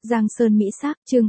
Giang Sơn Mỹ Sắc, chương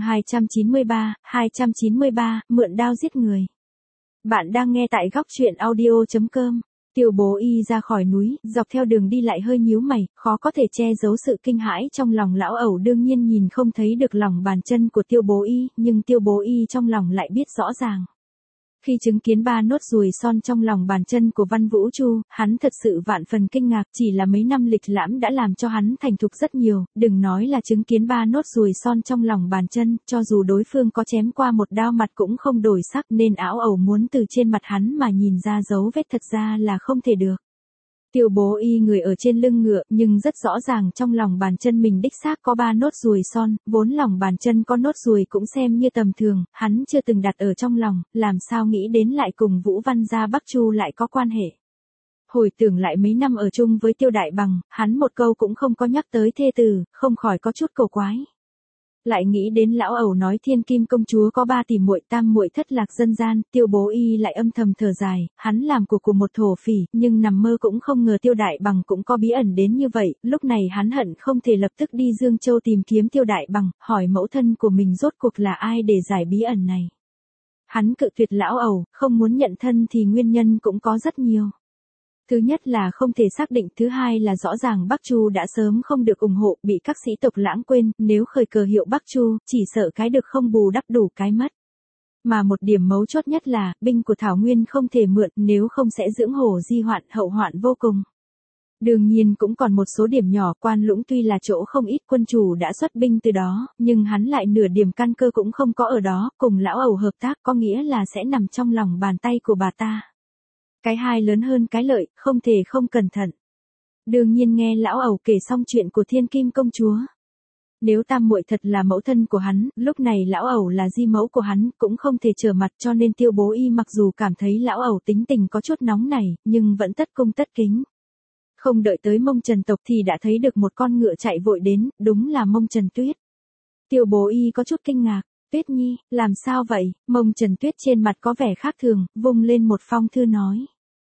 293, mượn đao giết người. Bạn đang nghe tại góc truyện audio.com. Tiêu Bố Y ra khỏi núi, dọc theo đường đi lại hơi nhíu mày, khó có thể che giấu sự kinh hãi trong lòng lão ẩu, đương nhiên nhìn không thấy được lòng bàn chân của Tiêu Bố Y, nhưng Tiêu Bố Y trong lòng lại biết rõ ràng. Khi chứng kiến 3 nốt ruồi son trong lòng bàn chân của Văn Vũ Chu, hắn thật sự vạn phần kinh ngạc, chỉ là mấy năm lịch lãm đã làm cho hắn thành thục rất nhiều, đừng nói là chứng kiến 3 nốt ruồi son trong lòng bàn chân, cho dù đối phương có chém qua một đao mặt cũng không đổi sắc, nên áo ẩu muốn từ trên mặt hắn mà nhìn ra dấu vết thật ra là không thể được. Tiêu Bố Y người ở trên lưng ngựa, nhưng rất rõ ràng trong lòng bàn chân mình đích xác có 3 nốt ruồi son, vốn lòng bàn chân có nốt ruồi cũng xem như tầm thường, hắn chưa từng đặt ở trong lòng, làm sao nghĩ đến lại cùng Vũ Văn gia Bắc Chu lại có quan hệ. Hồi tưởng lại mấy năm ở chung với Tiêu Đại Bằng, hắn một câu cũng không có nhắc tới thê tử, không khỏi có chút cầu quái. Lại nghĩ đến lão ẩu nói Thiên Kim công chúa có 3 tỷ muội tam muội thất lạc dân gian, Tiêu Bố Y lại âm thầm thở dài, hắn làm của một thổ phỉ, nhưng nằm mơ cũng không ngờ Tiêu Đại Bằng cũng có bí ẩn đến như vậy, lúc này hắn hận không thể lập tức đi Dương Châu tìm kiếm Tiêu Đại Bằng, hỏi mẫu thân của mình rốt cuộc là ai để giải bí ẩn này. Hắn cự tuyệt lão ẩu, không muốn nhận thân thì nguyên nhân cũng có rất nhiều. Thứ nhất là không thể xác định, thứ hai là rõ ràng Bắc Chu đã sớm không được ủng hộ, bị các sĩ tộc lãng quên, nếu khởi cờ hiệu Bắc Chu, chỉ sợ cái được không bù đắp đủ cái mất. Mà một điểm mấu chốt nhất là, binh của Thảo Nguyên không thể mượn, nếu không sẽ dưỡng hổ di hoạn, hậu hoạn vô cùng. Đương nhiên cũng còn một số điểm nhỏ, Quan Lũng tuy là chỗ không ít quân chủ đã xuất binh từ đó, nhưng hắn lại nửa điểm căn cơ cũng không có ở đó, cùng lão ẩu hợp tác có nghĩa là sẽ nằm trong lòng bàn tay của bà ta. Cái hai lớn hơn cái lợi, không thể không cẩn thận. Đương nhiên nghe lão ẩu kể xong chuyện của Thiên Kim công chúa. Nếu tam muội thật là mẫu thân của hắn, lúc này lão ẩu là di mẫu của hắn, cũng không thể trở mặt, cho nên Tiêu Bố Y mặc dù cảm thấy lão ẩu tính tình có chút nóng nảy, nhưng vẫn tất cung tất kính. Không đợi tới Mông Trần tộc thì đã thấy được một con ngựa chạy vội đến, đúng là Mông Trần Tuyết. Tiêu Bố Y có chút kinh ngạc. Tuyết Nhi, làm sao vậy? Mông Trần Tuyết trên mặt có vẻ khác thường, vung lên một phong thư nói.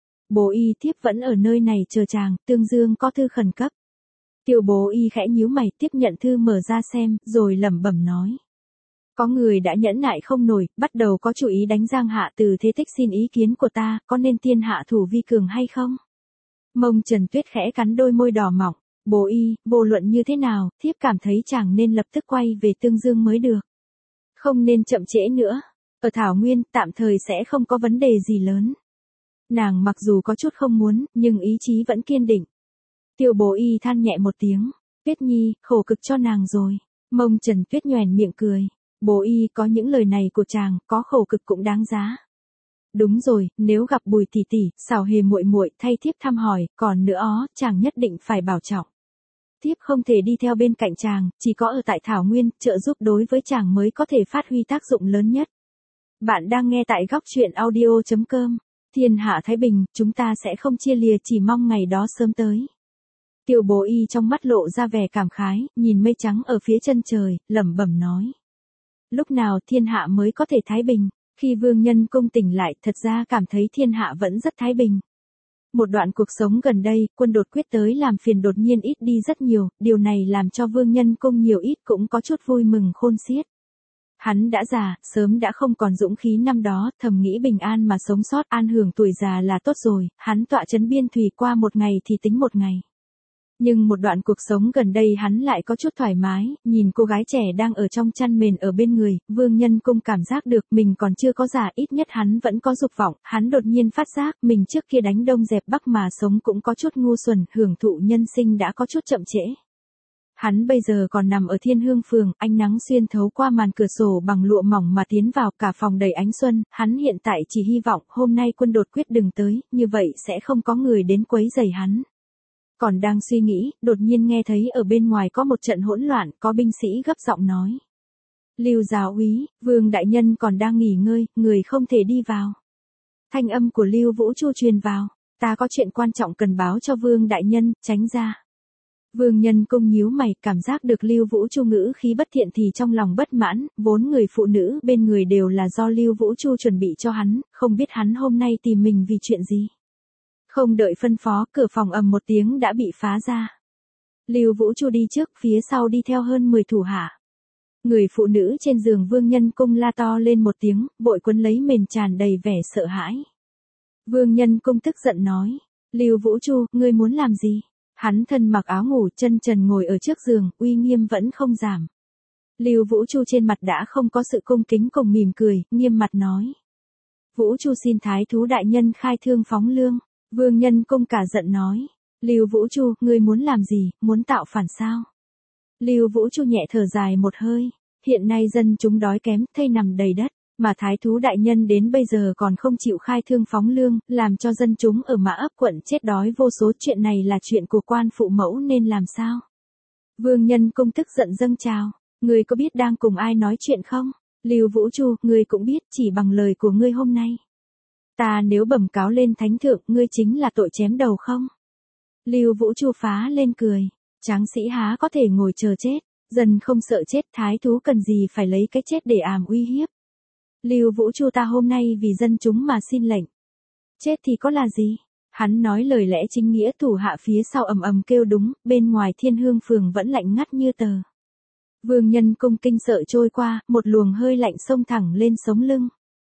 Bố Y thiếp vẫn ở nơi này chờ chàng, Tương Dương có thư khẩn cấp. Tiêu Bố Y khẽ nhíu mày, tiếp nhận thư mở ra xem, rồi lẩm bẩm nói. Có người đã nhẫn nại không nổi, bắt đầu có chủ ý đánh Giang Hạ Từ Thế Tích, xin ý kiến của ta, có nên tiên hạ thủ vi cường hay không? Mông Trần Tuyết khẽ cắn đôi môi đỏ mọng. Bố Y, vô luận như thế nào, thiếp cảm thấy chàng nên lập tức quay về Tương Dương mới được. Không nên chậm trễ nữa. Ở Thảo Nguyên, tạm thời sẽ không có vấn đề gì lớn. Nàng mặc dù có chút không muốn, nhưng ý chí vẫn kiên định. Tiêu Bố Y than nhẹ một tiếng. Tuyết Nhi, khổ cực cho nàng rồi. Mông Trần Tuyết nhoẻn miệng cười. Bố Y có những lời này của chàng, có khổ cực cũng đáng giá. Đúng rồi, nếu gặp Bùi tỷ tỷ, Xảo Hề muội muội thay thiếp thăm hỏi, còn nữa chàng nhất định phải bảo trọng. Thiếp không thể đi theo bên cạnh chàng, chỉ có ở tại Thảo Nguyên, trợ giúp đối với chàng mới có thể phát huy tác dụng lớn nhất. Bạn đang nghe tại góc truyện audio.com. Thiên hạ thái bình, chúng ta sẽ không chia lìa, chỉ mong ngày đó sớm tới. Tiêu Bố Y trong mắt lộ ra vẻ cảm khái, nhìn mây trắng ở phía chân trời, lẩm bẩm nói. Lúc nào thiên hạ mới có thể thái bình? Khi Vương Nhân Cung tỉnh lại, thật ra cảm thấy thiên hạ vẫn rất thái bình. Một đoạn cuộc sống gần đây, quân đột quyết tới làm phiền đột nhiên ít đi rất nhiều, điều này làm cho Vương Nhân Cung nhiều ít cũng có chút vui mừng khôn xiết. Hắn đã già, sớm đã không còn dũng khí năm đó, thầm nghĩ bình an mà sống sót, an hưởng tuổi già là tốt rồi, hắn tọa trấn biên thùy qua một ngày thì tính một ngày. Nhưng một đoạn cuộc sống gần đây hắn lại có chút thoải mái, nhìn cô gái trẻ đang ở trong chăn mền ở bên người, Vương Nhân Cung cảm giác được mình còn chưa có già, ít nhất hắn vẫn có dục vọng, hắn đột nhiên phát giác mình trước kia đánh Đông dẹp Bắc mà sống cũng có chút ngu xuẩn, hưởng thụ nhân sinh đã có chút chậm trễ. Hắn bây giờ còn nằm ở Thiên Hương Phường, ánh nắng xuyên thấu qua màn cửa sổ bằng lụa mỏng mà tiến vào, cả phòng đầy ánh xuân, hắn hiện tại chỉ hy vọng hôm nay quân đột quyết đừng tới, như vậy sẽ không có người đến quấy rầy hắn. Còn đang suy nghĩ, đột nhiên nghe thấy ở bên ngoài có một trận hỗn loạn, có binh sĩ gấp giọng nói. Lưu giáo úy, Vương đại nhân còn đang nghỉ ngơi, người không thể đi vào. Thanh âm của Lưu Vũ Chu truyền vào, ta có chuyện quan trọng cần báo cho Vương đại nhân, tránh ra. Vương Nhân Cung nhíu mày, cảm giác được Lưu Vũ Chu ngữ khí bất thiện thì trong lòng bất mãn, vốn người phụ nữ bên người đều là do Lưu Vũ Chu chuẩn bị cho hắn, không biết hắn hôm nay tìm mình vì chuyện gì. Không đợi phân phó, cửa phòng ầm một tiếng đã bị phá ra. Lưu Vũ Chu đi trước, phía sau đi theo hơn 10 thủ hạ. Người phụ nữ trên giường Vương Nhân Cung la to lên một tiếng, vội quấn lấy mền tràn đầy vẻ sợ hãi. Vương Nhân Cung tức giận nói, Lưu Vũ Chu, ngươi muốn làm gì? Hắn thân mặc áo ngủ chân trần ngồi ở trước giường, uy nghiêm vẫn không giảm. Lưu Vũ Chu trên mặt đã không có sự cung kính cùng mỉm cười, nghiêm mặt nói. Vũ Chu xin thái thú đại nhân khai thương phóng lương. Vương Nhân Cung cả giận nói. Lưu Vũ Chu, ngươi muốn làm gì, muốn tạo phản sao? Lưu Vũ Chu nhẹ thở dài một hơi. Hiện nay dân chúng đói kém, thây nằm đầy đất. Mà thái thú đại nhân đến bây giờ còn không chịu khai thương phóng lương, làm cho dân chúng ở Mã Ấp quận chết đói vô số. Chuyện này là chuyện của quan phụ mẫu nên làm sao? Vương Nhân Cung tức giận dâng trào. Ngươi có biết đang cùng ai nói chuyện không? Lưu Vũ Chu, ngươi cũng biết chỉ bằng lời của ngươi hôm nay. Ta nếu bẩm cáo lên thánh thượng, ngươi chính là tội chém đầu không? Lưu Vũ Chu phá lên cười. Tráng sĩ há có thể ngồi chờ chết, dân không sợ chết, thái thú cần gì phải lấy cái chết để àm uy hiếp. Lưu Vũ Chu, ta hôm nay vì dân chúng mà xin lệnh. Chết thì có là gì? Hắn nói lời lẽ chính nghĩa, thủ hạ phía sau ầm ầm kêu đúng, bên ngoài Thiên Hương phường vẫn lạnh ngắt như tờ. Vương Nhân Cung kinh sợ trôi qua, một luồng hơi lạnh xông thẳng lên sống lưng.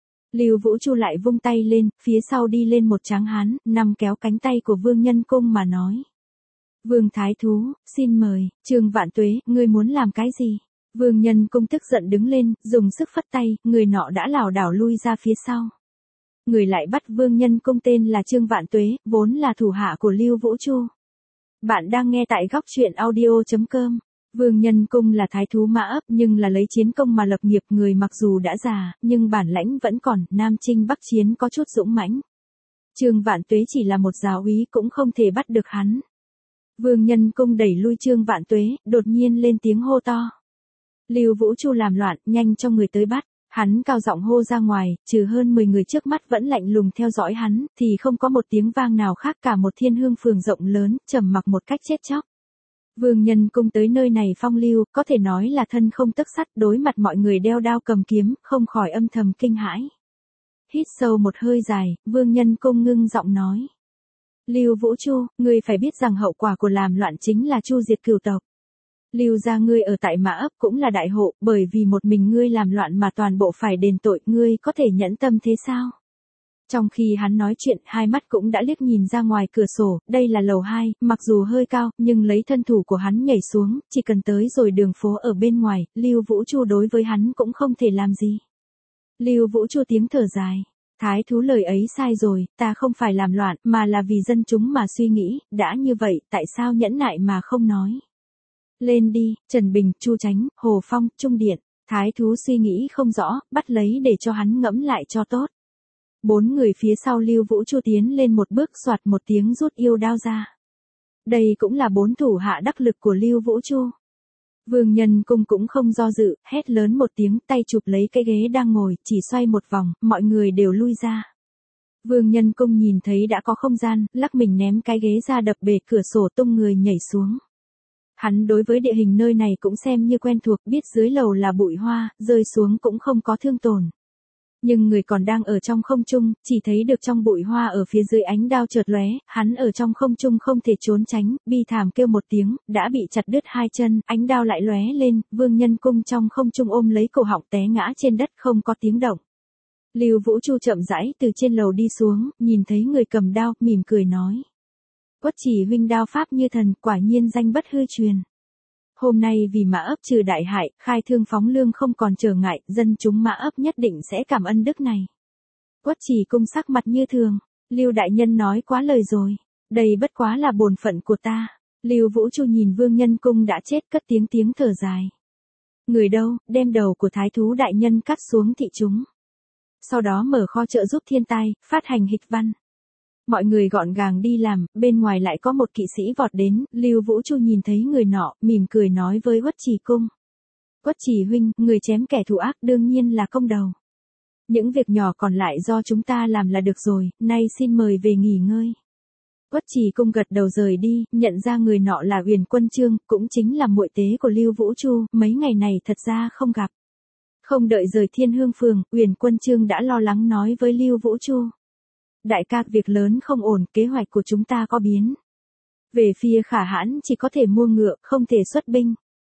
Lưu Vũ Chu lại vung tay lên, phía sau đi lên một tráng hán, nằm kéo cánh tay của Vương Nhân Cung mà nói. Vương Thái Thú, xin mời, Trương Vạn Tuế, ngươi muốn làm cái gì? Vương Nhân Cung tức giận đứng lên, dùng sức phất tay, người nọ đã lảo đảo lui ra phía sau. Người lại bắt Vương Nhân Cung tên là Trương Vạn Tuế, vốn là thủ hạ của Lưu Vũ Chu. Bạn đang nghe tại góc truyện audio.com. Vương Nhân Cung là thái thú Mã Ấp nhưng là lấy chiến công mà lập nghiệp, người mặc dù đã già, nhưng bản lãnh vẫn còn, nam chinh bắc chiến có chút dũng mãnh. Trương Vạn Tuế chỉ là một giáo úy cũng không thể bắt được hắn. Vương Nhân Cung đẩy lui Trương Vạn Tuế, đột nhiên lên tiếng hô to. Lưu Vũ Chu làm loạn, nhanh cho người tới bắt. Hắn cao giọng hô ra ngoài, trừ hơn 10 người trước mắt vẫn lạnh lùng theo dõi hắn, thì không có một tiếng vang nào khác, cả một Thiên Hương phường rộng lớn, trầm mặc một cách chết chóc. Vương Nhân Cung tới nơi này phong lưu, có thể nói là thân không tấc sắt, đối mặt mọi người đeo đao cầm kiếm, không khỏi âm thầm kinh hãi. Hít sâu một hơi dài, Vương Nhân Cung ngưng giọng nói. Lưu Vũ Chu, ngươi phải biết rằng hậu quả của làm loạn chính là chu diệt cửu tộc. Lưu gia ngươi ở tại Mã Ấp cũng là đại hộ, bởi vì một mình ngươi làm loạn mà toàn bộ phải đền tội, ngươi có thể nhẫn tâm thế sao? Trong khi hắn nói chuyện, hai mắt cũng đã liếc nhìn ra ngoài cửa sổ, đây là lầu 2, mặc dù hơi cao, nhưng lấy thân thủ của hắn nhảy xuống, chỉ cần tới rồi đường phố ở bên ngoài, Lưu Vũ Chu đối với hắn cũng không thể làm gì. Lưu Vũ Chu tiếng thở dài. Thái thú lời ấy sai rồi, ta không phải làm loạn, mà là vì dân chúng mà suy nghĩ, đã như vậy, tại sao nhẫn nại mà không nói? Lên đi, Trần Bình, Chu Chánh, Hồ Phong, Trung Điện. Thái thú suy nghĩ không rõ, bắt lấy để cho hắn ngẫm lại cho tốt. 4 người phía sau Lưu Vũ Chu tiến lên một bước, soạt một tiếng rút yêu đao ra. Đây cũng là 4 thủ hạ đắc lực của Lưu Vũ Chu. Vương Nhân Cung cũng không do dự, hét lớn một tiếng, tay chụp lấy cái ghế đang ngồi, chỉ xoay một vòng, mọi người đều lui ra. Vương Nhân Cung nhìn thấy đã có không gian, lắc mình ném cái ghế ra đập bể cửa sổ, tung người nhảy xuống. Hắn đối với địa hình nơi này cũng xem như quen thuộc, biết dưới lầu là bụi hoa, rơi xuống cũng không có thương tổn. Nhưng người còn đang ở trong không trung, chỉ thấy được trong bụi hoa ở phía dưới ánh đao chợt lóe, hắn ở trong không trung không thể trốn tránh, bi thảm kêu một tiếng, đã bị chặt đứt hai chân, ánh đao lại lóe lên, Vương Nhân Cung trong không trung ôm lấy cổ họng té ngã trên đất không có tiếng động. Lưu Vũ Chu chậm rãi từ trên lầu đi xuống, nhìn thấy người cầm đao, mỉm cười nói. Quất Chỉ huynh đao pháp như thần, quả nhiên danh bất hư truyền. Hôm nay vì Mã Ấp trừ đại hại, khai thương phóng lương không còn trở ngại, dân chúng Mã Ấp nhất định sẽ cảm ơn đức này. Quất Chỉ cung sắc mặt như thường, Lưu đại nhân nói quá lời rồi, đây bất quá là bổn phận của ta. Lưu Vũ Chu nhìn Vương Nhân Cung đã chết, cất tiếng thở dài. Người đâu, đem đầu của thái thú đại nhân cắt xuống thị chúng. Sau đó mở kho trợ giúp thiên tai, phát hành hịch văn. Mọi người gọn gàng đi làm, bên ngoài lại có một kỵ sĩ vọt đến, Lưu Vũ Chu nhìn thấy người nọ, mỉm cười nói với Quất Chỉ cung. Quất Chỉ huynh, người chém kẻ thù ác đương nhiên là công đầu. Những việc nhỏ còn lại do chúng ta làm là được rồi, nay xin mời về nghỉ ngơi. Quất Chỉ cung gật đầu rời đi, nhận ra người nọ là Uyển Quân Trương, cũng chính là muội tế của Lưu Vũ Chu, mấy ngày này thật ra không gặp. Không đợi rời Thiên Hương phường, Uyển Quân Trương đã lo lắng nói với Lưu Vũ Chu. Đại ca, việc lớn không ổn, kế hoạch của chúng ta có biến. Về phía Khả Hãn chỉ có thể mua ngựa, không thể xuất binh.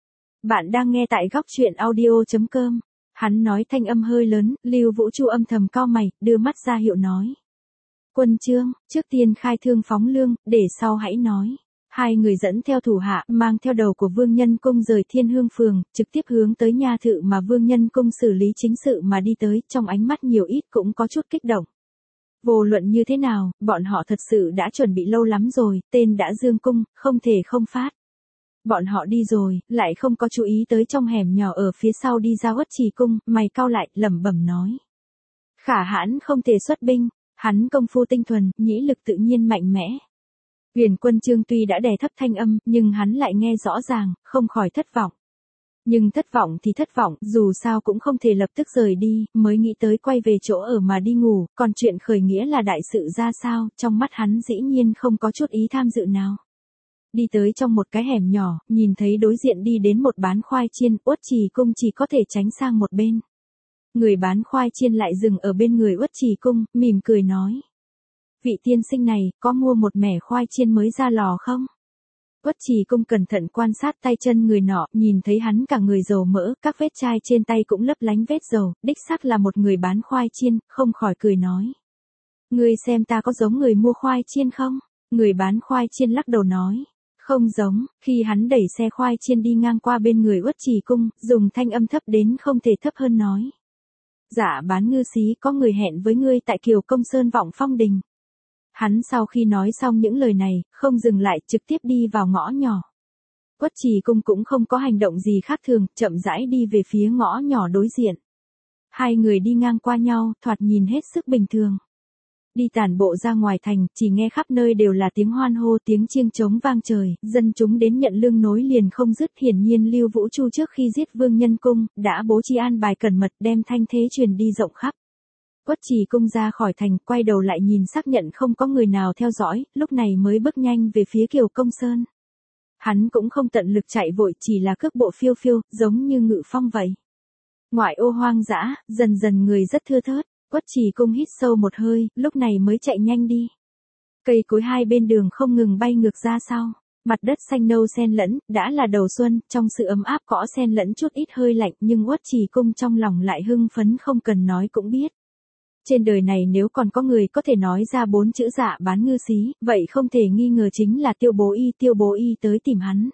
Bạn đang nghe tại góc chuyện audio.com. Hắn nói thanh âm hơi lớn, Lưu Vũ Chu âm thầm cau mày, đưa mắt ra hiệu nói. Quân Trương, trước tiên khai thương phóng lương, để sau hãy nói. Hai người dẫn theo thủ hạ, mang theo đầu của Vương Nhân Cung rời Thiên Hương Phường, trực tiếp hướng tới nha thự mà Vương Nhân Cung xử lý chính sự mà đi tới, trong ánh mắt nhiều ít cũng có chút kích động. Vô luận như thế nào, bọn họ thật sự đã chuẩn bị lâu lắm rồi, tên đã dương cung, không thể không phát. Bọn họ đi rồi, lại không có chú ý tới trong hẻm nhỏ ở phía sau đi ra Uất Trì cung, mày cau lại, lẩm bẩm nói. Khả hãn không thể xuất binh, hắn công phu tinh thuần, nhĩ lực tự nhiên mạnh mẽ. Huyền Quân Trương tuy đã đè thấp thanh âm, nhưng hắn lại nghe rõ ràng, không khỏi thất vọng. Nhưng thất vọng thì thất vọng, dù sao cũng không thể lập tức rời đi, mới nghĩ tới quay về chỗ ở mà đi ngủ, còn chuyện khởi nghĩa là đại sự ra sao, trong mắt hắn dĩ nhiên không có chút ý tham dự nào. Đi tới trong một cái hẻm nhỏ, nhìn thấy đối diện đi đến một bán khoai chiên, Uất Trì cung chỉ có thể tránh sang một bên. Người bán khoai chiên lại dừng ở bên người Uất Trì cung, mỉm cười nói. Vị tiên sinh này, có mua một mẻ khoai chiên mới ra lò không? Uất Trì cung cẩn thận quan sát tay chân người nọ, nhìn thấy hắn cả người dầu mỡ, các vết chai trên tay cũng lấp lánh vết dầu, đích xác là một người bán khoai chiên, không khỏi cười nói. Ngươi xem ta có giống người mua khoai chiên không? Người bán khoai chiên lắc đầu nói. Không giống, khi hắn đẩy xe khoai chiên đi ngang qua bên người Uất Trì cung, dùng thanh âm thấp đến không thể thấp hơn nói. Dạ bán ngư xí có người hẹn với ngươi tại Kiều Công Sơn Vọng Phong Đình. Hắn sau khi nói xong những lời này, không dừng lại trực tiếp đi vào ngõ nhỏ. Uất Trì cung cũng không có hành động gì khác thường, chậm rãi đi về phía ngõ nhỏ đối diện. Hai người đi ngang qua nhau, thoạt nhìn hết sức bình thường. Đi tản bộ ra ngoài thành, chỉ nghe khắp nơi đều là tiếng hoan hô, tiếng chiêng trống vang trời, dân chúng đến nhận lương nối liền không dứt. Hiển nhiên Lưu Vũ Chu trước khi giết Vương Nhân Cung, đã bố trí an bài cẩn mật đem thanh thế truyền đi rộng khắp. Uất Trì cung ra khỏi thành, quay đầu lại nhìn xác nhận không có người nào theo dõi, lúc này mới bước nhanh về phía Kiều Công Sơn. Hắn cũng không tận lực chạy vội, chỉ là cước bộ phiêu phiêu, giống như ngự phong vậy. Ngoại ô hoang dã, dần dần người rất thưa thớt. Uất Trì cung hít sâu một hơi, lúc này mới chạy nhanh đi. Cây cối hai bên đường không ngừng bay ngược ra sau. Mặt đất xanh nâu xen lẫn, đã là đầu xuân, trong sự ấm áp cỏ xen lẫn chút ít hơi lạnh, nhưng Uất Trì cung trong lòng lại hưng phấn không cần nói cũng biết. Trên đời này nếu còn có người có thể nói ra 4 chữ dạ bán ngư xí, vậy không thể nghi ngờ chính là Tiêu Bố Y tới tìm hắn.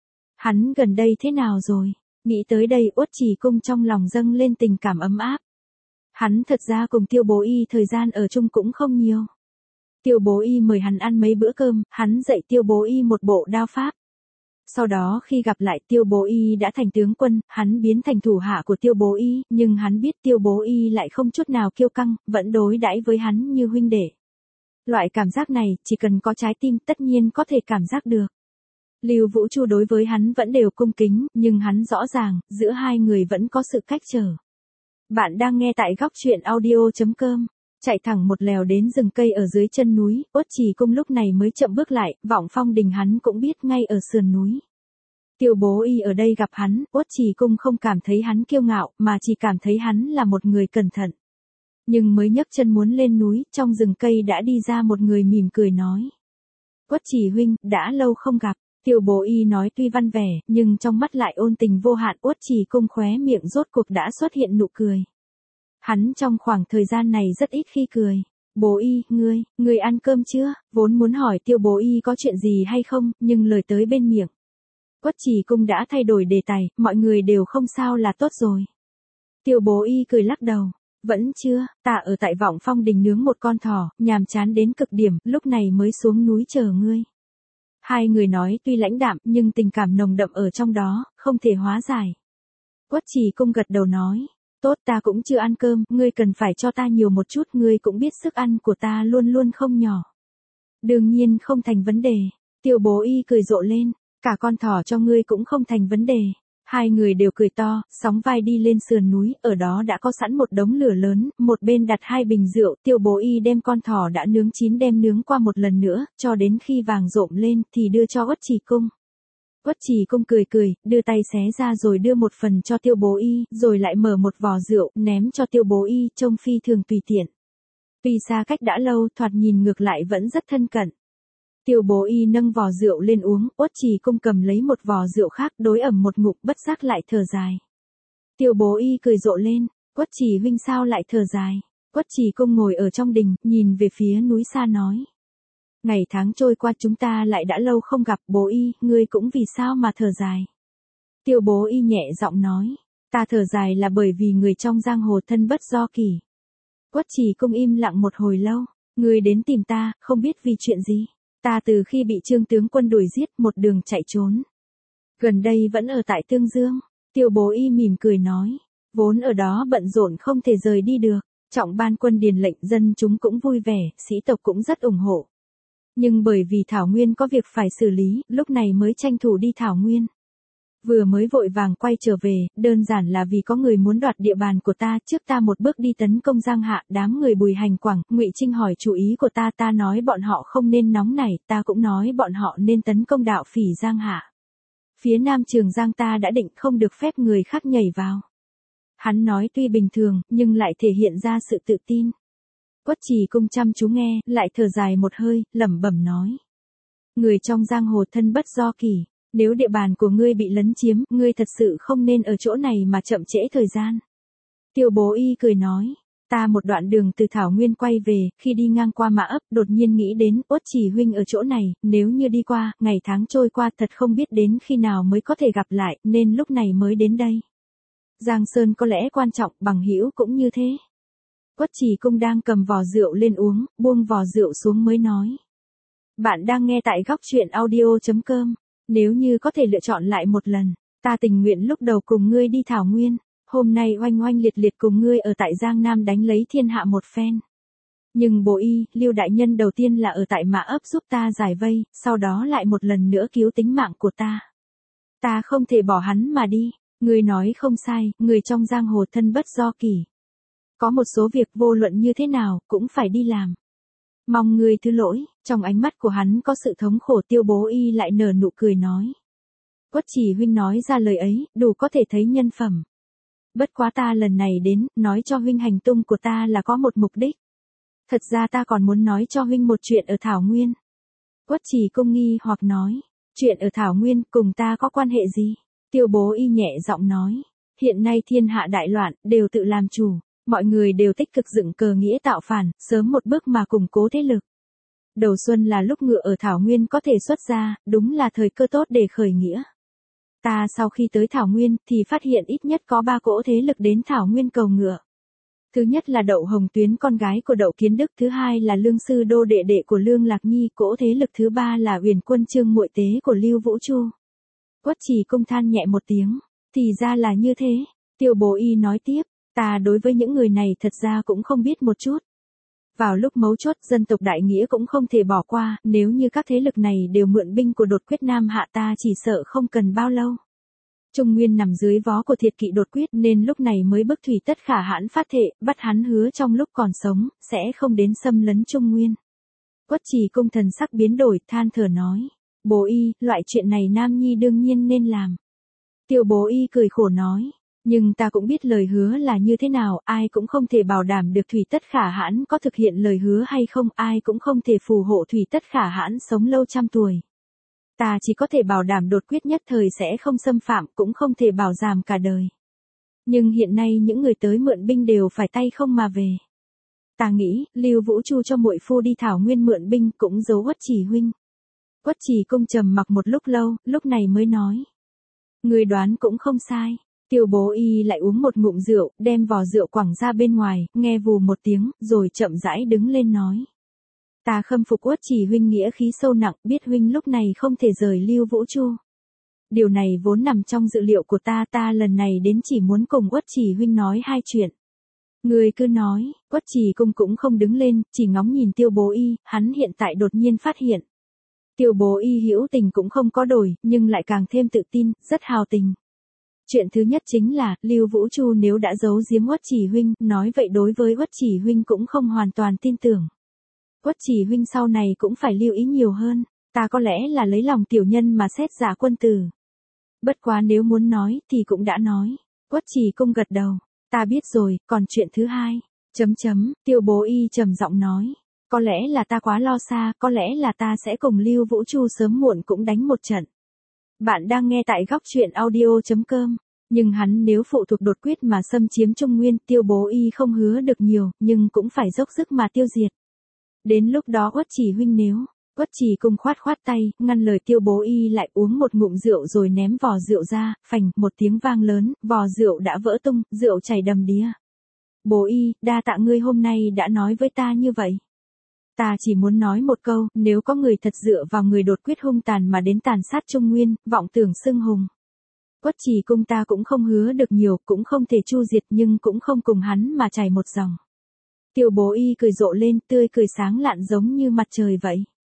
Hắn gần đây thế nào rồi? Nghĩ tới đây Uất Trì cung trong lòng dâng lên tình cảm ấm áp. Hắn thật ra cùng Tiêu Bố Y thời gian ở chung cũng không nhiều. Tiêu Bố Y mời hắn ăn mấy bữa cơm, hắn dạy Tiêu Bố Y một bộ đao pháp. Sau đó khi gặp lại Tiêu Bố Y đã thành tướng quân, hắn biến thành thủ hạ của Tiêu Bố Y, nhưng hắn biết Tiêu Bố Y lại không chút nào kiêu căng, vẫn đối đãi với hắn như huynh đệ. Loại cảm giác này, chỉ cần có trái tim tất nhiên có thể cảm giác được. Lưu Vũ Chu đối với hắn vẫn đều cung kính, nhưng hắn rõ ràng, giữa hai người vẫn có sự cách trở. Bạn đang nghe tại góc chuyện audio.com. Chạy thẳng một lèo đến rừng cây ở dưới chân núi, Uất Trì cung lúc này mới chậm bước lại, Vọng Phong Đình hắn cũng biết ngay ở sườn núi. Tiêu Bố Y ở đây gặp hắn, Uất Trì cung không cảm thấy hắn kiêu ngạo, mà chỉ cảm thấy hắn là một người cẩn thận. Nhưng mới nhấc chân muốn lên núi, trong rừng cây đã đi ra một người mỉm cười nói. Uất Trì huynh, đã lâu không gặp. Tiêu Bố Y nói tuy văn vẻ, nhưng trong mắt lại ôn tình vô hạn. Uất Trì cung khóe miệng rốt cuộc đã xuất hiện nụ cười. Hắn trong khoảng thời gian này rất ít khi cười. Bố Y, ngươi ăn cơm chưa? Vốn muốn hỏi Tiêu Bố Y có chuyện gì hay không, nhưng lời tới bên miệng. Uất Trì cung đã thay đổi đề tài, mọi người đều không sao là tốt rồi. Tiêu Bố Y cười lắc đầu. Vẫn chưa, ta ở tại Vọng Phong Đình nướng một con thỏ, nhàm chán đến cực điểm, lúc này mới xuống núi chờ ngươi. Hai người nói tuy lãnh đạm, nhưng tình cảm nồng đậm ở trong đó, không thể hóa giải. Uất Trì cung gật đầu nói. Tốt, ta cũng chưa ăn cơm, ngươi cần phải cho ta nhiều một chút, ngươi cũng biết sức ăn của ta luôn luôn không nhỏ. Đương nhiên không thành vấn đề. Tiêu Bố Y cười rộ lên, cả con thỏ cho ngươi cũng không thành vấn đề. Hai người đều cười to, sóng vai đi lên sườn núi, ở đó đã có sẵn một đống lửa lớn, một bên đặt 2 bình rượu, Tiêu Bố Y đem con thỏ đã nướng chín đem nướng qua một lần nữa, cho đến khi vàng rộm lên thì đưa cho Uất Trì cung. Uất Trì cung cười, đưa tay xé ra rồi đưa một phần cho Tiêu Bố Y, rồi lại mở một vò rượu, ném cho Tiêu Bố Y, trông phi thường tùy tiện. Vì xa cách đã lâu, thoạt nhìn ngược lại vẫn rất thân cận. Tiêu Bố Y nâng vò rượu lên uống, Uất Trì Cung cầm lấy một vò rượu khác đối ẩm một ngụm bất giác lại thở dài. Tiêu Bố Y cười rộ lên, Uất Trì huynh sao lại thở dài? Uất Trì Cung ngồi ở trong đình, nhìn về phía núi xa nói. Ngày tháng trôi qua chúng ta lại đã lâu không gặp, Bố Y, ngươi cũng vì sao mà thở dài? Tiêu Bố Y nhẹ giọng nói, ta thở dài là bởi vì người trong giang hồ thân bất do kỷ. Uất Trì Cung im lặng một hồi lâu, ngươi đến tìm ta, không biết vì chuyện gì. Ta từ khi bị Trương tướng quân đuổi giết một đường chạy trốn. Gần đây vẫn ở tại Tương Dương. Tiêu Bố Y mỉm cười nói, vốn ở đó bận rộn không thể rời đi được. Trọng ban quân điền lệnh dân chúng cũng vui vẻ, sĩ tộc cũng rất ủng hộ. Nhưng bởi vì Thảo Nguyên có việc phải xử lý, lúc này mới tranh thủ đi Thảo Nguyên. Vừa mới vội vàng quay trở về, đơn giản là vì có người muốn đoạt địa bàn của ta, trước ta một bước đi tấn công Giang Hạ, đám người Bùi Hành Quảng, Ngụy Trinh hỏi chủ ý của ta nói bọn họ không nên nóng nảy, ta cũng nói bọn họ nên tấn công đạo phỉ Giang Hạ. Phía Nam Trường Giang ta đã định không được phép người khác nhảy vào. Hắn nói tuy bình thường, nhưng lại thể hiện ra sự tự tin. Uất Trì Cung chăm chú nghe, lại thở dài một hơi, lẩm bẩm nói. Người trong giang hồ thân bất do kỷ. Nếu địa bàn của ngươi bị lấn chiếm, ngươi thật sự không nên ở chỗ này mà chậm trễ thời gian. Tiêu Bố Y cười nói, ta một đoạn đường từ Thảo Nguyên quay về, khi đi ngang qua Mã Ấp, đột nhiên nghĩ đến, Uất Trì huynh ở chỗ này, nếu như đi qua, ngày tháng trôi qua thật không biết đến khi nào mới có thể gặp lại, nên lúc này mới đến đây. Giang Sơn có lẽ quan trọng, bằng hữu cũng như thế. Uất Trì Cung đang cầm vò rượu lên uống, buông vò rượu xuống mới nói. Bạn đang nghe tại góc truyện audio.com. Nếu như có thể lựa chọn lại một lần, ta tình nguyện lúc đầu cùng ngươi đi Thảo Nguyên, hôm nay oanh oanh liệt liệt cùng ngươi ở tại Giang Nam đánh lấy thiên hạ một phen. Nhưng Bố Y, Lưu đại nhân đầu tiên là ở tại Mã Ấp giúp ta giải vây, sau đó lại một lần nữa cứu tính mạng của ta. Ta không thể bỏ hắn mà đi, ngươi nói không sai, người trong giang hồ thân bất do kỷ. Có một số việc vô luận như thế nào, cũng phải đi làm. Mong ngươi thứ lỗi, trong ánh mắt của hắn có sự thống khổ. Tiêu Bố Y lại nở nụ cười nói. Uất Trì huynh nói ra lời ấy, đủ có thể thấy nhân phẩm. Bất quá ta lần này đến, nói cho huynh hành tung của ta là có một mục đích. Thật ra ta còn muốn nói cho huynh một chuyện ở Thảo Nguyên. Uất Trì Cung nghi hoặc nói, chuyện ở Thảo Nguyên cùng ta có quan hệ gì? Tiêu Bố Y nhẹ giọng nói, hiện nay thiên hạ đại loạn, đều tự làm chủ. Mọi người đều tích cực dựng cờ nghĩa tạo phản, sớm một bước mà củng cố thế lực. Đầu xuân là lúc ngựa ở Thảo Nguyên có thể xuất ra, đúng là thời cơ tốt để khởi nghĩa. Ta sau khi tới Thảo Nguyên thì phát hiện ít nhất có 3 cỗ thế lực đến Thảo Nguyên cầu ngựa. Thứ nhất là Đậu Hồng Tuyến con gái của Đậu Kiến Đức, thứ hai là Lương Sư Đô đệ đệ của Lương Lạc Nhi, cỗ thế lực thứ ba là Uyển Quân Trương muội tế của Lưu Vũ Chu. Uất Trì Cung than nhẹ một tiếng, thì ra là như thế. Tiêu Bố Y nói tiếp. Ta đối với những người này thật ra cũng không biết một chút. Vào lúc mấu chốt dân tộc đại nghĩa cũng không thể bỏ qua, nếu như các thế lực này đều mượn binh của Đột Quyết Nam Hạ ta chỉ sợ không cần bao lâu. Trung Nguyên nằm dưới vó của Thiệt Kỵ Đột Quyết nên lúc này mới bức Thủy Tất Khả Hãn phát thệ, bắt hắn hứa trong lúc còn sống, sẽ không đến xâm lấn Trung Nguyên. Uất Trì Cung thần sắc biến đổi, than thở nói. Bố Y, loại chuyện này Nam Nhi đương nhiên nên làm. Tiêu Bố Y cười khổ nói. Nhưng ta cũng biết lời hứa là như thế nào, ai cũng không thể bảo đảm được Thủy Tất Khả Hãn có thực hiện lời hứa hay không, ai cũng không thể phù hộ Thủy Tất Khả Hãn sống lâu trăm tuổi. Ta chỉ có thể bảo đảm Đột Quyết nhất thời sẽ không xâm phạm, cũng không thể bảo giảm cả đời. Nhưng hiện nay những người tới mượn binh đều phải tay không mà về. Ta nghĩ, Lưu Vũ Chu cho muội phu đi Thảo Nguyên mượn binh cũng giấu Uất Trì huynh. Uất Trì Cung trầm mặc một lúc lâu, lúc này mới nói. Người đoán cũng không sai. Tiêu Bố Y lại uống một ngụm rượu, đem vò rượu quẳng ra bên ngoài, nghe vù một tiếng, rồi chậm rãi đứng lên nói. Ta khâm phục Uất Trì huynh nghĩa khí sâu nặng, biết huynh lúc này không thể rời Lưu Vũ Chu. Điều này vốn nằm trong dự liệu của ta lần này đến chỉ muốn cùng Uất Trì huynh nói 2 chuyện. Người cứ nói, Uất Trì Cung cũng không đứng lên, chỉ ngóng nhìn Tiêu Bố Y, hắn hiện tại đột nhiên phát hiện. Tiêu Bố Y hữu tình cũng không có đổi, nhưng lại càng thêm tự tin, rất hào tình. Chuyện thứ nhất chính là, Lưu Vũ Chu nếu đã giấu giếm Uất Trì huynh, nói vậy đối với Uất Trì huynh cũng không hoàn toàn tin tưởng. Uất Trì huynh sau này cũng phải lưu ý nhiều hơn, ta có lẽ là lấy lòng tiểu nhân mà xét giả quân tử. Bất quá nếu muốn nói, thì cũng đã nói. Uất Trì Cung gật đầu, ta biết rồi, còn chuyện thứ hai, Tiêu Bố Y trầm giọng nói. Có lẽ là ta quá lo xa, có lẽ là ta sẽ cùng Lưu Vũ Chu sớm muộn cũng đánh một trận. Bạn đang nghe tại góc truyện audio.com. Nhưng hắn nếu phụ thuộc đột quyết mà xâm chiếm Trung Nguyên, Tiêu Bố Y không hứa được nhiều, nhưng cũng phải dốc sức mà tiêu diệt. Đến lúc đó Uất Chỉ huynh nếu, Uất Chỉ cùng khoát khoát tay, ngăn lời Tiêu Bố Y lại uống một ngụm rượu rồi ném vò rượu ra, phành, một tiếng vang lớn, vò rượu đã vỡ tung, rượu chảy đầm đìa. Bố Y, đa tạ ngươi hôm nay đã nói với ta như vậy. Ta chỉ muốn nói một câu, nếu có người thật dựa vào người đột quyết hung tàn mà đến tàn sát Trung Nguyên, vọng tưởng xưng hùng. Uất Chỉ cung ta cũng không hứa được nhiều, cũng không thể chu diệt nhưng cũng không cùng hắn mà chảy một dòng. Tiêu Bố Y cười rộ lên, tươi cười sáng lạn giống như mặt trời vậy.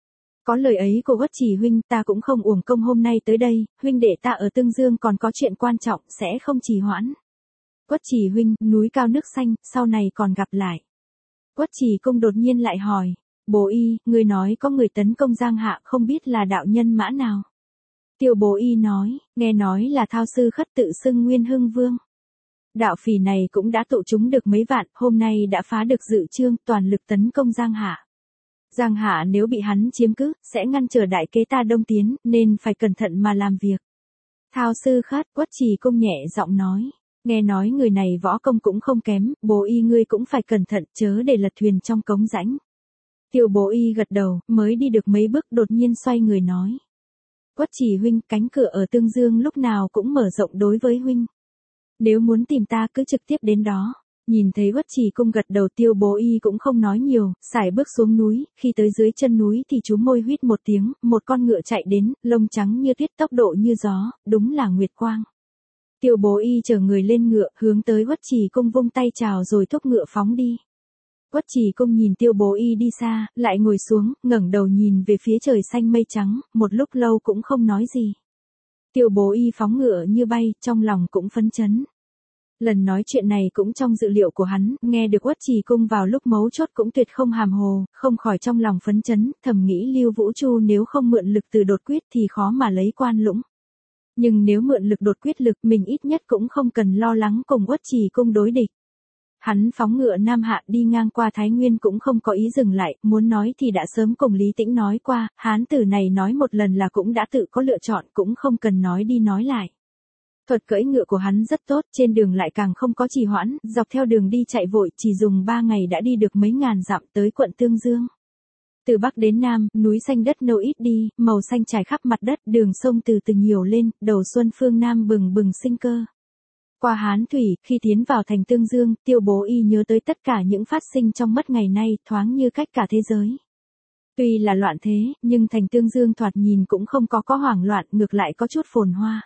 Có lời ấy của Uất Chỉ huynh, ta cũng không uổng công hôm nay tới đây, huynh đệ ta ở Tương Dương còn có chuyện quan trọng, sẽ không trì hoãn. Uất Chỉ huynh, núi cao nước xanh, sau này còn gặp lại. Uất Chỉ cung đột nhiên lại hỏi, Bố Y, người nói có người tấn công Giang Hạ, không biết là đạo nhân mã nào. Tiêu Bố Y nói, nghe nói là Thao Sư Khất tự xưng Nguyên Hưng Vương. Đạo phỉ này cũng đã tụ chúng được mấy vạn, hôm nay đã phá được dự chương, toàn lực tấn công Giang Hạ. Giang Hạ nếu bị hắn chiếm cứ, sẽ ngăn trở đại kế ta đông tiến, nên phải cẩn thận mà làm việc. Thao Sư Khất, Uất Chỉ cung nhẹ giọng nói, nghe nói người này võ công cũng không kém, Bố Y ngươi cũng phải cẩn thận, chớ để lật thuyền trong cống rãnh. Tiêu Bố Y gật đầu, mới đi được mấy bước đột nhiên xoay người nói. Uất Chỉ huynh, cánh cửa ở Tương Dương lúc nào cũng mở rộng đối với huynh. Nếu muốn tìm ta cứ trực tiếp đến đó. Nhìn thấy Uất Chỉ cung gật đầu, Tiêu Bố Y cũng không nói nhiều, sải bước xuống núi, khi tới dưới chân núi thì chú môi huýt một tiếng, một con ngựa chạy đến, lông trắng như tuyết tốc độ như gió, đúng là Nguyệt Quang. Tiêu Bố Y chở người lên ngựa, hướng tới Uất Chỉ cung vung tay chào rồi thúc ngựa phóng đi. Uất Chỉ cung nhìn Tiêu Bố Y đi xa, lại ngồi xuống, ngẩng đầu nhìn về phía trời xanh mây trắng, một lúc lâu cũng không nói gì. Tiêu Bố Y phóng ngựa như bay, trong lòng cũng phấn chấn. Lần nói chuyện này cũng trong dự liệu của hắn, nghe được Uất Chỉ cung vào lúc mấu chốt cũng tuyệt không hàm hồ, không khỏi trong lòng phấn chấn, thầm nghĩ Lưu Vũ Chu nếu không mượn lực từ đột quyết thì khó mà lấy Quan Lũng. Nhưng nếu mượn lực đột quyết lực, mình ít nhất cũng không cần lo lắng cùng Uất Chỉ cung đối địch. Hắn phóng ngựa Nam Hạ đi ngang qua Thái Nguyên cũng không có ý dừng lại, muốn nói thì đã sớm cùng Lý Tĩnh nói qua, hán tử này nói một lần là cũng đã tự có lựa chọn, cũng không cần nói đi nói lại. Thuật cưỡi ngựa của hắn rất tốt, trên đường lại càng không có trì hoãn, dọc theo đường đi chạy vội, chỉ dùng 3 ngày đã đi được mấy ngàn dặm tới quận Tương Dương. Từ Bắc đến Nam, núi xanh đất nâu ít đi, màu xanh trải khắp mặt đất, đường sông từ từ nhiều lên, đầu xuân phương Nam bừng bừng sinh cơ. Qua Hán Thủy, khi tiến vào thành Tương Dương, Tiêu Bố Y nhớ tới tất cả những phát sinh trong mất ngày nay, thoáng như cách cả thế giới. Tuy là loạn thế, nhưng thành Tương Dương thoạt nhìn cũng không có hoảng loạn, ngược lại có chút phồn hoa.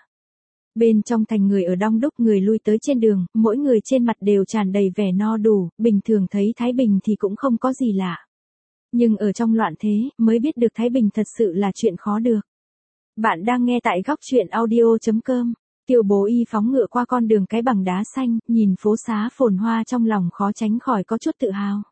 Bên trong thành người ở đông đúc, người lui tới trên đường, mỗi người trên mặt đều tràn đầy vẻ no đủ, bình thường thấy thái bình thì cũng không có gì lạ. Nhưng ở trong loạn thế, mới biết được thái bình thật sự là chuyện khó được. Bạn đang nghe tại góc truyện audio.com. Tiêu Bố Y phóng ngựa qua con đường cái bằng đá xanh, nhìn phố xá phồn hoa trong lòng khó tránh khỏi có chút tự hào.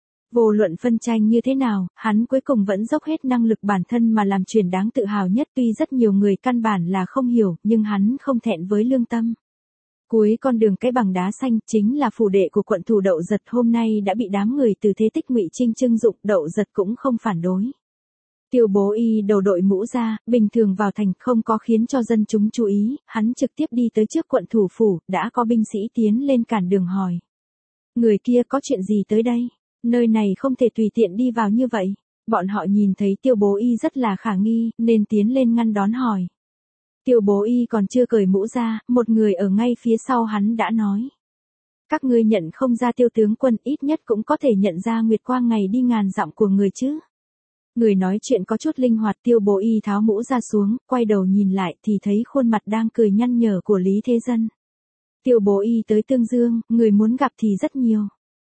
Vô luận phân tranh như thế nào, hắn cuối cùng vẫn dốc hết năng lực bản thân mà làm chuyện đáng tự hào nhất, tuy rất nhiều người căn bản là không hiểu, nhưng hắn không thẹn với lương tâm. Cuối con đường cái bằng đá xanh chính là phủ đệ của quận thủ Đậu Giật, hôm nay đã bị đám người từ thế tích Ngụy Trinh trưng dụng, Đậu Giật cũng không phản đối. Tiêu Bố Y đầu đội mũ ra, bình thường vào thành không có khiến cho dân chúng chú ý, hắn trực tiếp đi tới trước quận thủ phủ, đã có binh sĩ tiến lên cản đường hỏi. Người kia có chuyện gì tới đây? Nơi này không thể tùy tiện đi vào như vậy. Bọn họ nhìn thấy Tiêu Bố Y rất là khả nghi, nên tiến lên ngăn đón hỏi. Tiêu Bố Y còn chưa cởi mũ ra, một người ở ngay phía sau hắn đã nói. Các ngươi nhận không ra Tiêu tướng quân, ít nhất cũng có thể nhận ra Nguyệt Quang ngày đi ngàn dặm của người chứ. Người nói chuyện có chút linh hoạt, Tiêu Bố Y tháo mũ ra xuống, quay đầu nhìn lại thì thấy khuôn mặt đang cười nhăn nhở của Lý Thế Dân. Tiêu Bố Y tới Tương Dương, người muốn gặp thì rất nhiều.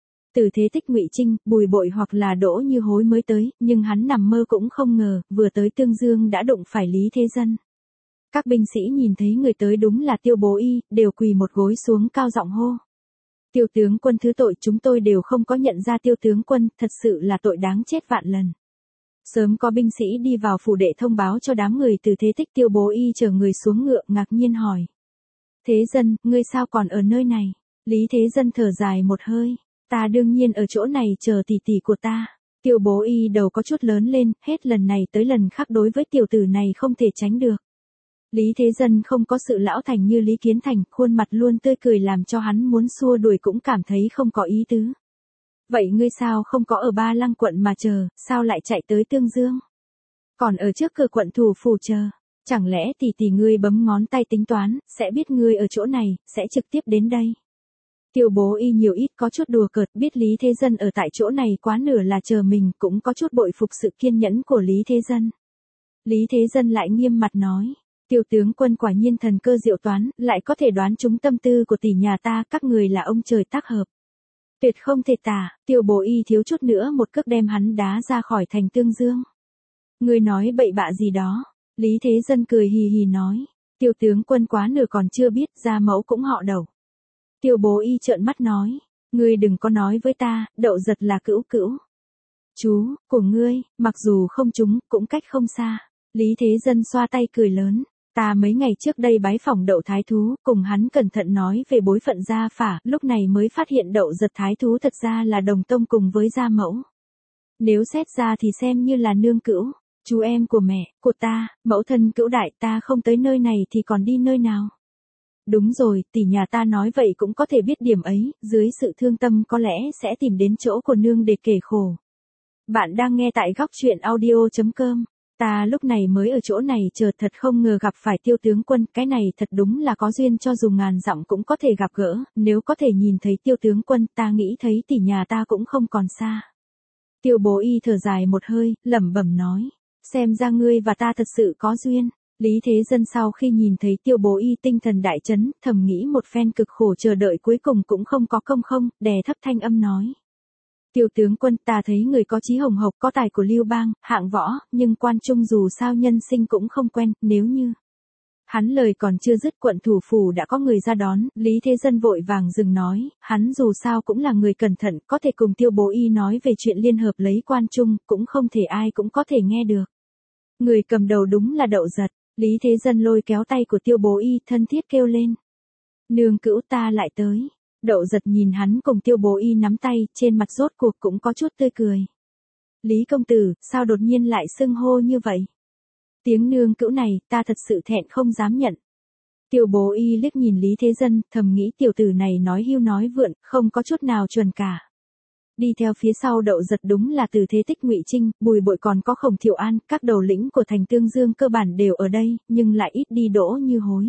Từ thế tích Ngụy Trinh, Bùi Bội hoặc là Đỗ Như Hối mới tới, nhưng hắn nằm mơ cũng không ngờ, vừa tới Tương Dương đã đụng phải Lý Thế Dân. Các binh sĩ nhìn thấy người tới đúng là Tiêu Bố Y, đều quỳ một gối xuống cao giọng hô. Tiêu tướng quân thứ tội, chúng tôi đều không có nhận ra Tiêu tướng quân, thật sự là tội đáng chết vạn lần. Sớm có binh sĩ đi vào phủ đệ thông báo cho đám người từ thế tích. Tiêu Bố Y chở người xuống ngựa, ngạc nhiên hỏi. Thế Dân, ngươi sao còn ở nơi này? Lý Thế Dân thở dài một hơi. Ta đương nhiên ở chỗ này chờ tỷ tỷ của ta. Tiêu bố y đầu có chút lớn lên, hết lần này tới lần khác đối với tiểu tử này không thể tránh được. Lý Thế Dân không có sự lão thành như Lý Kiến Thành, khuôn mặt luôn tươi cười làm cho hắn muốn xua đuổi cũng cảm thấy không có ý tứ. Vậy ngươi sao không có ở Ba Lăng quận mà chờ, sao lại chạy tới Tương Dương? Còn ở trước cửa quận thủ phủ chờ, chẳng lẽ tỷ ngươi bấm ngón tay tính toán, sẽ biết ngươi ở chỗ này, sẽ trực tiếp đến đây. Tiêu bố y nhiều ít có chút đùa cợt, biết Lý Thế Dân ở tại chỗ này quá nửa là chờ mình, cũng có chút bội phục sự kiên nhẫn của Lý Thế Dân. Lý Thế Dân lại nghiêm mặt nói, Tiêu tướng quân quả nhiên thần cơ diệu toán, lại có thể đoán trúng tâm tư của tỷ nhà ta, các người là ông trời tác hợp. Tuyệt không thể tả, Tiêu bố y thiếu chút nữa một cước đem hắn đá ra khỏi thành Tương Dương. Ngươi nói bậy bạ gì đó? Lý Thế Dân cười hì hì nói, Tiêu tướng quân quá nửa còn chưa biết, gia mẫu cũng họ Đậu. Tiêu bố y trợn mắt nói, ngươi đừng có nói với ta, Đậu Giật là cữu cữu. Chú, của ngươi, mặc dù không trúng, cũng cách không xa. Lý Thế Dân xoa tay cười lớn, ta mấy ngày trước đây bái phỏng Đậu Thái Thú, cùng hắn cẩn thận nói về bối phận gia phả, lúc này mới phát hiện Đậu Giật Thái Thú thật ra là đồng tông cùng với gia mẫu. Nếu xét ra thì xem như là nương cữu, chú em của mẹ, của ta, mẫu thân cữu đại, ta không tới nơi này thì còn đi nơi nào. Đúng rồi, tỷ nhà ta nói vậy cũng có thể biết điểm ấy, dưới sự thương tâm có lẽ sẽ tìm đến chỗ của nương để kể khổ. Bạn đang nghe tại góc truyện audio.com. Ta lúc này mới ở chỗ này chờ, thật không ngờ gặp phải Tiêu tướng quân, cái này thật đúng là có duyên, cho dù ngàn dặm cũng có thể gặp gỡ, nếu có thể nhìn thấy Tiêu tướng quân, ta nghĩ thấy tỷ nhà ta cũng không còn xa. Tiêu bố y thở dài một hơi, lẩm bẩm nói, xem ra ngươi và ta thật sự có duyên. Lý Thế Dân sau khi nhìn thấy Tiêu bố y tinh thần đại chấn, thầm nghĩ một phen cực khổ chờ đợi cuối cùng cũng không có công không, đè thấp thanh âm nói. Tiêu tướng quân, ta thấy người có chí hồng hộc, có tài của Lưu Bang, hạng võ, nhưng quan trung dù sao nhân sinh cũng không quen, nếu như. Hắn lời còn chưa dứt, quận thủ phủ đã có người ra đón, Lý Thế Dân vội vàng dừng nói, hắn dù sao cũng là người cẩn thận, có thể cùng Tiêu bố y nói về chuyện liên hợp lấy quan trung, cũng không thể ai cũng có thể nghe được. Người cầm đầu đúng là Đậu Giật. Lý Thế Dân lôi kéo tay của Tiêu bố y, thân thiết kêu lên. Nương cữu ta lại tới. Đậu Giật nhìn hắn cùng Tiêu bố y nắm tay, trên mặt rốt cuộc cũng có chút tươi cười. Lý công tử, sao đột nhiên lại xưng hô như vậy? Tiếng nương cữu này, ta thật sự thẹn không dám nhận. Tiêu bố y liếc nhìn Lý Thế Dân, thầm nghĩ tiểu tử này nói hưu nói vượn, không có chút nào chuẩn cả. Đi theo phía sau Đậu Giật đúng là Từ Thế Tích, Ngụy Trinh, Bùi Bội, còn có Khổng Thiệu An, các đầu lĩnh của thành Tương Dương cơ bản đều ở đây, nhưng lại ít đi đỗ như hối.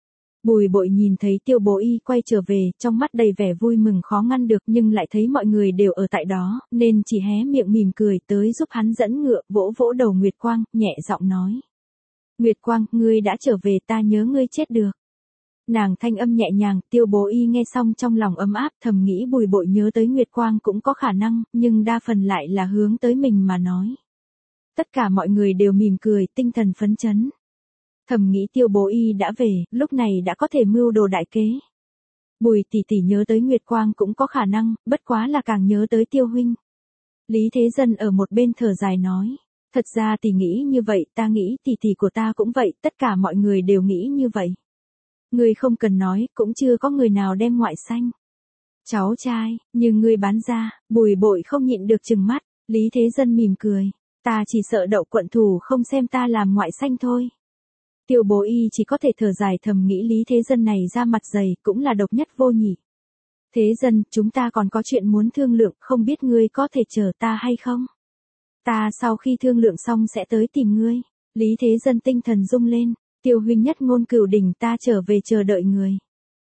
Bùi Bội nhìn thấy Tiêu bố y quay trở về, trong mắt đầy vẻ vui mừng khó ngăn được, nhưng lại thấy mọi người đều ở tại đó, nên chỉ hé miệng mỉm cười tới giúp hắn dẫn ngựa, vỗ vỗ đầu Nguyệt Quang, nhẹ giọng nói. Nguyệt Quang, ngươi đã trở về, ta nhớ ngươi chết được. Nàng thanh âm nhẹ nhàng, Tiêu bố y nghe xong trong lòng ấm áp, thầm nghĩ Bùi Bội nhớ tới Nguyệt Quang cũng có khả năng, nhưng đa phần lại là hướng tới mình mà nói. Tất cả mọi người đều mỉm cười, tinh thần phấn chấn. Thầm nghĩ Tiêu bố y đã về, lúc này đã có thể mưu đồ đại kế. Bùi tỷ nhớ tới Nguyệt Quang cũng có khả năng, bất quá là càng nhớ tới Tiêu huynh. Lý Thế Dân ở một bên thở dài nói. Thật ra tỷ nghĩ như vậy, ta nghĩ tỷ của ta cũng vậy, tất cả mọi người đều nghĩ như vậy. Ngươi không cần nói, cũng chưa có người nào đem ngoại sanh. Cháu trai, nhưng ngươi bán ra, Bùi Bội không nhịn được trừng mắt, Lý Thế Dân mỉm cười. Ta chỉ sợ Đậu quận thủ không xem ta làm ngoại sanh thôi. Tiêu bố y chỉ có thể thở dài, thầm nghĩ Lý Thế Dân này ra mặt dày, cũng là độc nhất vô nhị. Thế Dân, chúng ta còn có chuyện muốn thương lượng, không biết ngươi có thể chờ ta hay không? Ta sau khi thương lượng xong sẽ tới tìm ngươi. Lý Thế Dân tinh thần rung lên. Tiêu huynh nhất ngôn cửu đỉnh, ta trở về chờ đợi người.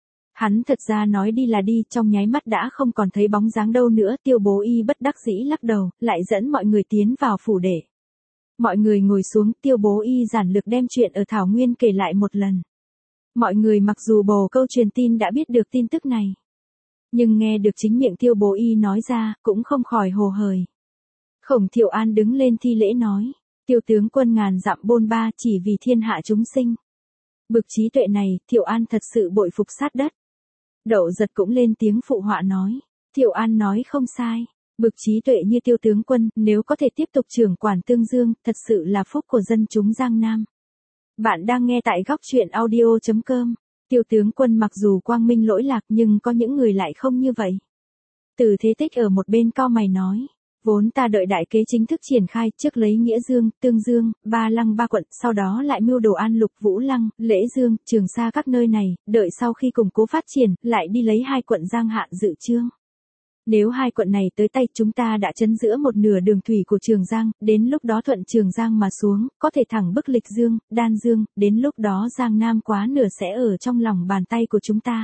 Hắn thật ra nói đi là đi, trong nháy mắt đã không còn thấy bóng dáng đâu nữa. Tiêu bố y bất đắc dĩ lắc đầu, lại dẫn mọi người tiến vào phủ để. Mọi người ngồi xuống, Tiêu bố y giản lược đem chuyện ở Thảo Nguyên kể lại một lần. Mọi người mặc dù bồ câu truyền tin đã biết được tin tức này, nhưng nghe được chính miệng Tiêu bố y nói ra, cũng không khỏi hồ hởi. Khổng Thiệu An đứng lên thi lễ nói. Tiêu tướng quân ngàn dặm bôn ba chỉ vì thiên hạ chúng sinh. Bực trí tuệ này, Thiệu An thật sự bội phục sát đất. Đậu Giật cũng lên tiếng phụ họa nói. Thiệu An nói không sai. Bực trí tuệ như Tiêu tướng quân, nếu có thể tiếp tục trưởng quản Tương Dương, thật sự là phúc của dân chúng Giang Nam. Bạn đang nghe tại góc truyện audio.com. Tiêu tướng quân mặc dù quang minh lỗi lạc, nhưng có những người lại không như vậy. Từ Thế Tích ở một bên cau mày nói. Vốn ta đợi đại kế chính thức triển khai, trước lấy Nghĩa Dương, Tương Dương, Ba Lăng ba quận, sau đó lại mưu đồ An Lục, Vũ Lăng, Lễ Dương, Trường Sa các nơi này, đợi sau khi củng cố phát triển, lại đi lấy 2 quận Giang Hạ dự chương. Nếu 2 quận này tới tay chúng ta đã chấn giữa một nửa đường thủy của Trường Giang, đến lúc đó thuận Trường Giang mà xuống, có thể thẳng bức Lịch Dương, Đan Dương, đến lúc đó Giang Nam quá nửa sẽ ở trong lòng bàn tay của chúng ta.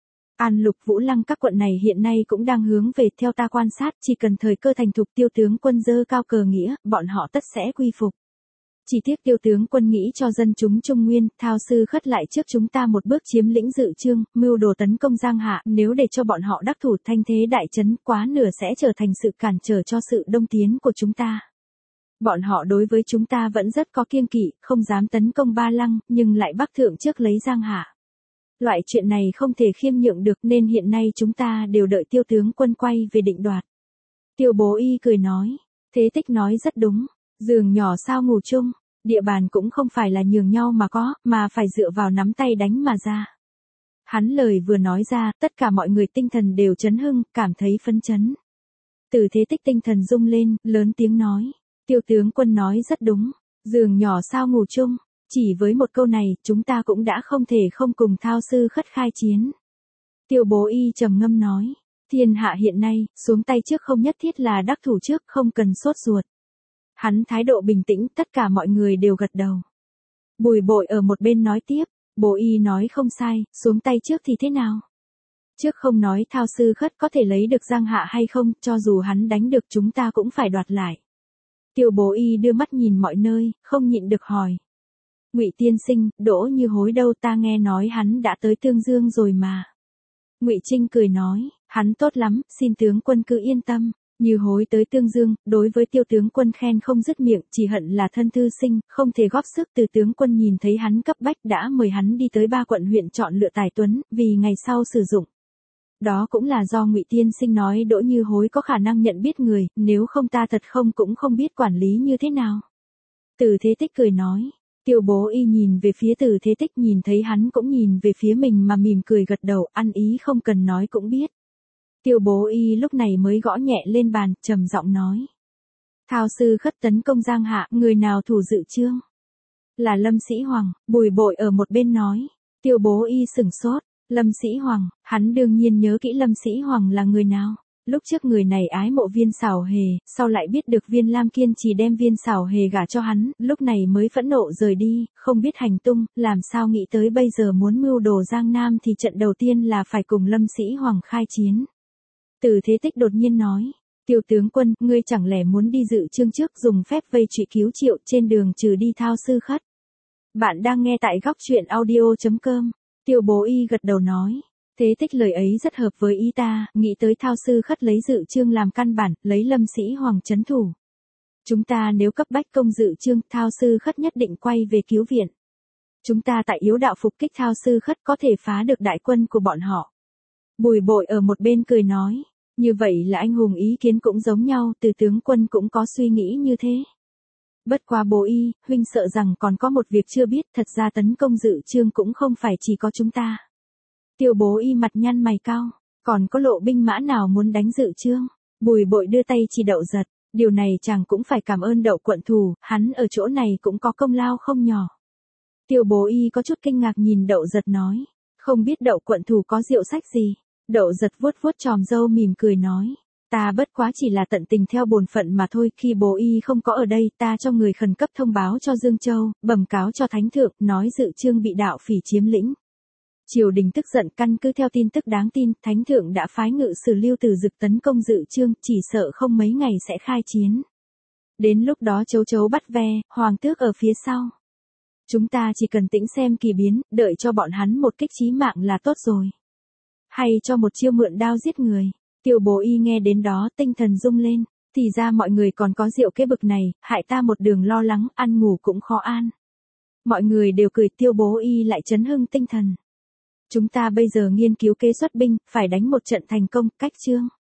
An Lục, Vũ Lăng các quận này hiện nay cũng đang hướng về, theo ta quan sát, chỉ cần thời cơ thành thục, Tiêu tướng quân dơ cao cờ nghĩa, bọn họ tất sẽ quy phục. Chỉ tiếc Tiêu tướng quân nghĩ cho dân chúng Trung Nguyên, Thao Sư Khất lại trước chúng ta một bước chiếm lĩnh dự chương, mưu đồ tấn công Giang Hạ, nếu để cho bọn họ đắc thủ, thanh thế đại trấn, quá nửa sẽ trở thành sự cản trở cho sự đông tiến của chúng ta. Bọn họ đối với chúng ta vẫn rất có kiêng kỵ, không dám tấn công Ba Lăng, nhưng lại bắc thượng trước lấy Giang Hạ. Loại chuyện này không thể khiêm nhượng được, nên hiện nay chúng ta đều đợi Tiêu tướng quân quay về định đoạt. Tiêu Bố Y cười nói, Thế Tích nói rất đúng, giường nhỏ sao ngủ chung, địa bàn cũng không phải là nhường nhau mà có, mà phải dựa vào nắm tay đánh mà ra. Hắn lời vừa nói ra, tất cả mọi người tinh thần đều chấn hưng, cảm thấy phấn chấn. Từ Thế Tích tinh thần rung lên, lớn tiếng nói, Tiêu tướng quân nói rất đúng, giường nhỏ sao ngủ chung. Chỉ với một câu này, chúng ta cũng đã không thể không cùng Thao Sư Khất khai chiến. Tiêu Bố Y trầm ngâm nói, thiên hạ hiện nay, xuống tay trước không nhất thiết là đắc thủ trước, không cần sốt ruột. Hắn thái độ bình tĩnh, tất cả mọi người đều gật đầu. Bùi Bội ở một bên nói tiếp, Bố Y nói không sai, xuống tay trước thì thế nào? Trước không nói Thao Sư Khất có thể lấy được Giang Hạ hay không, cho dù hắn đánh được chúng ta cũng phải đoạt lại. Tiêu Bố Y đưa mắt nhìn mọi nơi, không nhịn được hỏi. Ngụy tiên sinh, Đỗ Như Hối đâu, ta nghe nói hắn đã tới Tương Dương rồi mà. Ngụy Trinh cười nói, hắn tốt lắm, xin tướng quân cứ yên tâm. Như Hối tới Tương Dương, đối với Tiêu tướng quân khen không dứt miệng, chỉ hận là thân thư sinh, không thể góp sức. Từ tướng quân nhìn thấy hắn cấp bách đã mời hắn đi tới 3 quận huyện chọn lựa tài tuấn, vì ngày sau sử dụng. Đó cũng là do Ngụy tiên sinh nói Đỗ Như Hối có khả năng nhận biết người, nếu không ta thật cũng không biết quản lý như thế nào. Từ Thế Tích cười nói. Tiêu Bố Y nhìn về phía Từ Thế Tích, nhìn thấy hắn cũng nhìn về phía mình mà mỉm cười gật đầu, ăn ý không cần nói cũng biết. Tiêu Bố Y lúc này mới gõ nhẹ lên bàn, trầm giọng nói. Thao Sư Khất tấn công Giang Hạ, người nào thủ dự chương? Là Lâm Sĩ Hoàng, Bùi Bội ở một bên nói. Tiêu Bố Y sửng sốt, Lâm Sĩ Hoàng, hắn đương nhiên nhớ kỹ Lâm Sĩ Hoàng là người nào. Lúc trước người này ái mộ Viên Xảo Hề, sau lại biết được Viên Lam kiên trì đem Viên Xảo Hề gả cho hắn, lúc này mới phẫn nộ rời đi, không biết hành tung, làm sao nghĩ tới bây giờ muốn mưu đồ Giang Nam thì trận đầu tiên là phải cùng Lâm Sĩ Hoàng khai chiến. Từ Thế Tích đột nhiên nói, Tiêu tướng quân, ngươi chẳng lẽ muốn đi dự chương trước dùng phép vây trụy cứu Triệu trên đường trừ đi Thao Sư Khất. Bạn đang nghe tại góc truyện audio.com. Tiêu Bố Y gật đầu nói. Thế Tích lời ấy rất hợp với ý ta, nghĩ tới Thao Sư Khất lấy dự chương làm căn bản, lấy Lâm Sĩ Hoàng trấn thủ. Chúng ta nếu cấp bách công dự chương, Thao Sư Khất nhất định quay về cứu viện. Chúng ta tại yếu đạo phục kích Thao Sư Khất có thể phá được đại quân của bọn họ. Bùi Bội ở một bên cười nói, như vậy là anh hùng ý kiến cũng giống nhau, Từ tướng quân cũng có suy nghĩ như thế. Bất quá Bố Y, huynh sợ rằng còn có một việc chưa biết, thật ra tấn công dự chương cũng không phải chỉ có chúng ta. Tiêu Bố Y mặt nhăn mày cau, còn có lộ binh mã nào muốn đánh dự chương? Bùi Bội đưa tay chỉ Đậu Giật, điều này chàng cũng phải cảm ơn Đậu quận thủ, hắn ở chỗ này cũng có công lao không nhỏ. Tiêu Bố Y có chút kinh ngạc nhìn Đậu Giật nói, không biết Đậu quận thủ có diệu sách gì? Đậu Giật vuốt vuốt chòm râu mỉm cười nói, ta bất quá chỉ là tận tình theo bổn phận mà thôi, khi Bố Y không có ở đây, ta cho người khẩn cấp thông báo cho Dương Châu, bẩm cáo cho Thánh Thượng, nói dự chương bị đạo phỉ chiếm lĩnh. Triều đình tức giận, căn cứ theo tin tức đáng tin, Thánh Thượng đã phái ngự sử Lưu Tử Dực tấn công dự chương, chỉ sợ không mấy ngày sẽ khai chiến. Đến lúc đó chấu chấu bắt ve, Hoàng tước ở phía sau. Chúng ta chỉ cần tĩnh xem kỳ biến, đợi cho bọn hắn một kích chí mạng là tốt rồi. Hay cho một chiêu mượn đao giết người. Tiêu Bố Y nghe đến đó tinh thần rung lên, thì ra mọi người còn có diệu kế bực này, hại ta một đường lo lắng, ăn ngủ cũng khó an. Mọi người đều cười, Tiêu Bố Y lại chấn hưng tinh thần. Chúng ta bây giờ nghiên cứu kế xuất binh, phải đánh một trận thành công, cách chương.